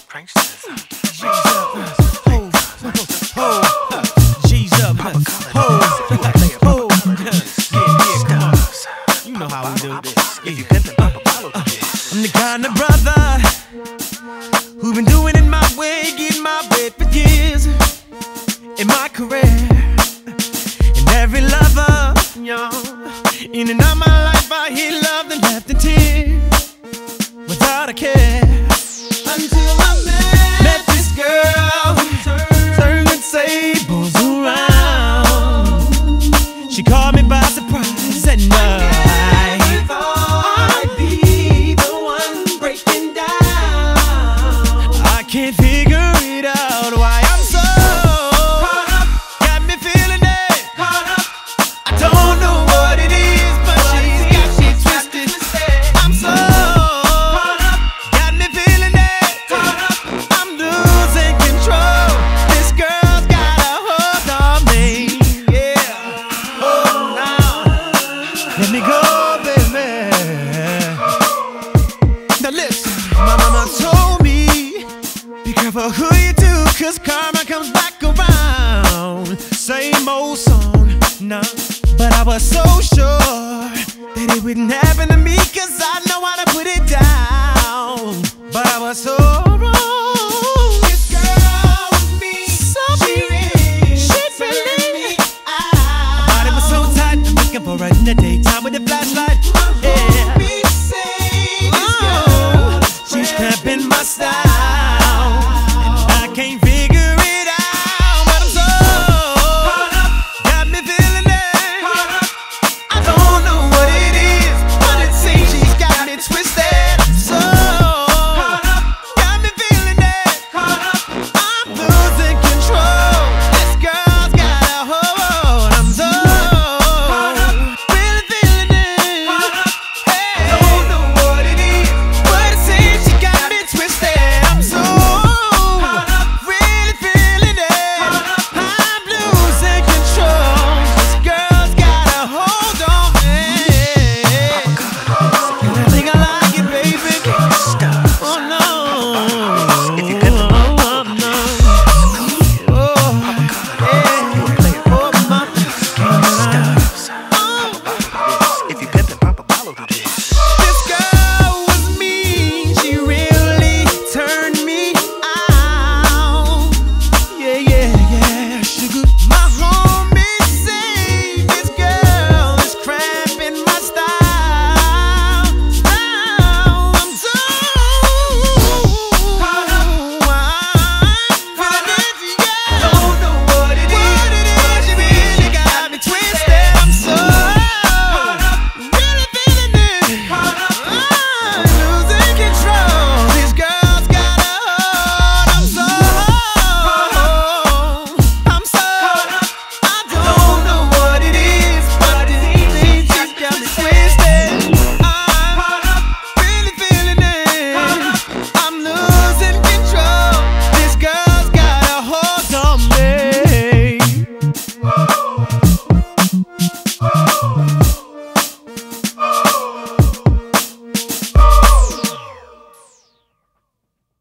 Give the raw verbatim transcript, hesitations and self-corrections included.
pranksters. G's up, ho, ho, G's up, ho, ho, yeah, yeah, come on. You know how we do this. If you pimpin', Papa, follow this. I'm the kind of brother who been doing it my way, getting my way for years in my career. And every lover, y'all, in and out my life, I hear love and left in tears without a care. Until I met, met this girl, turn the tables around. She caught me by surprise at night. I thought I'd be the one breaking down. I can't figure it out why I'm so caught up. Got me feeling it. Caught up. I don't know what it is, but she's got me twisted. I'm so caught up. Got me feeling it. Caught up. I'm losing control. This girl's got a hold on me. Yeah. Oh, now let me go, baby. Now listen, my mama told me, be careful who you do, cause karma comes back around. Same old song, nah. But I was so sure that it wouldn't happen to me, cause I know how to put it down. But I was so wrong.